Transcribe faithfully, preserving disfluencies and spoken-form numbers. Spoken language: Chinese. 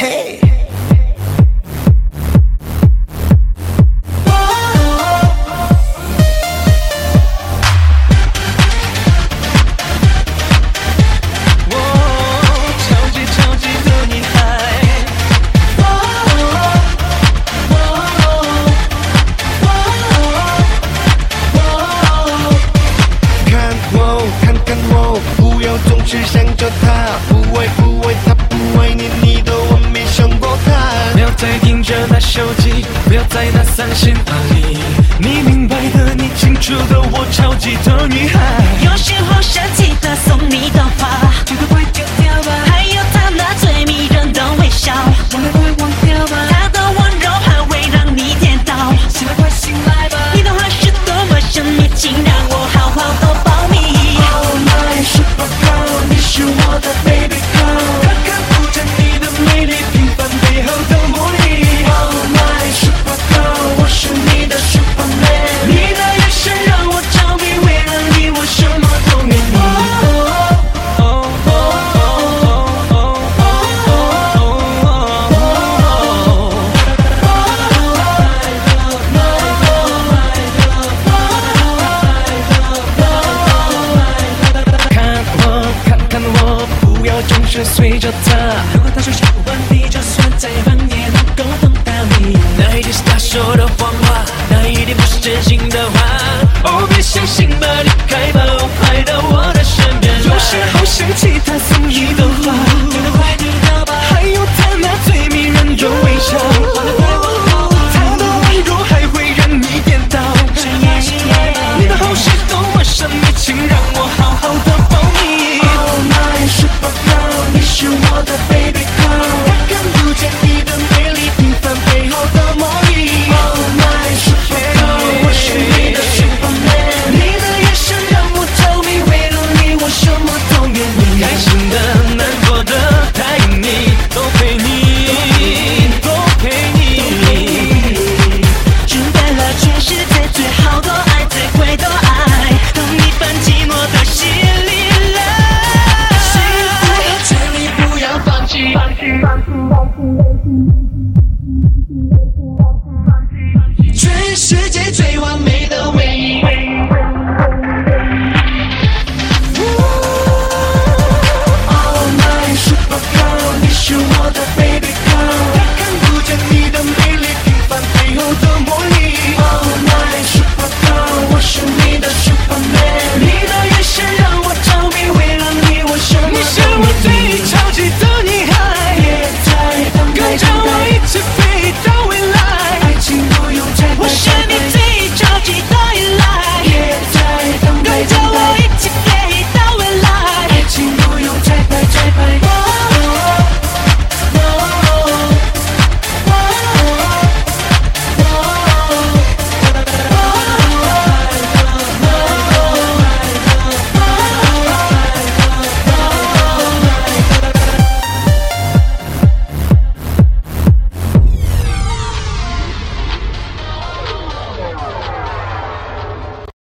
Hey。总是想着他，不为不为他不为你，你的我没想过他。 不要再盯着那手机，不要再那三心二意。你明白的，你清楚的，我超级的女孩。 有时候想起他送你的花， 记得快丢掉吧。 还有他那最迷人的微笑， 忘了快忘掉吧。 他的温柔还会让你跌倒， 醒来快醒来吧。 你的话是多么神秘，请让我好好的保密。 Oh my super girl， 你是我的 baby girl， 他看不见你的美丽，平凡背后的魔力。Oh my super girl， 我是你的 superman， 你的眼神让我着迷，为了你我什么都愿意。总是随着他，如果他说喜欢你，就算再忙也能够等到你。那一定是他说的谎话，那一定不是真心的话。哦，别相信吧，离开吧，哦，快到我的身边来。有时候想起他送你的花，丢得快丢掉吧。还有他那最迷人的微笑，忘了快忘掉吧。他的温柔还会让你跌倒。你的好是多么神秘，请让我好好的保密。Oh my super girl， 你是我的 baby girl， 他看不见你的美丽，平凡背后的魔力。Oh my super girl， 我是你的 superman， 你的眼神让我着迷，为了你我什么都愿意。开心的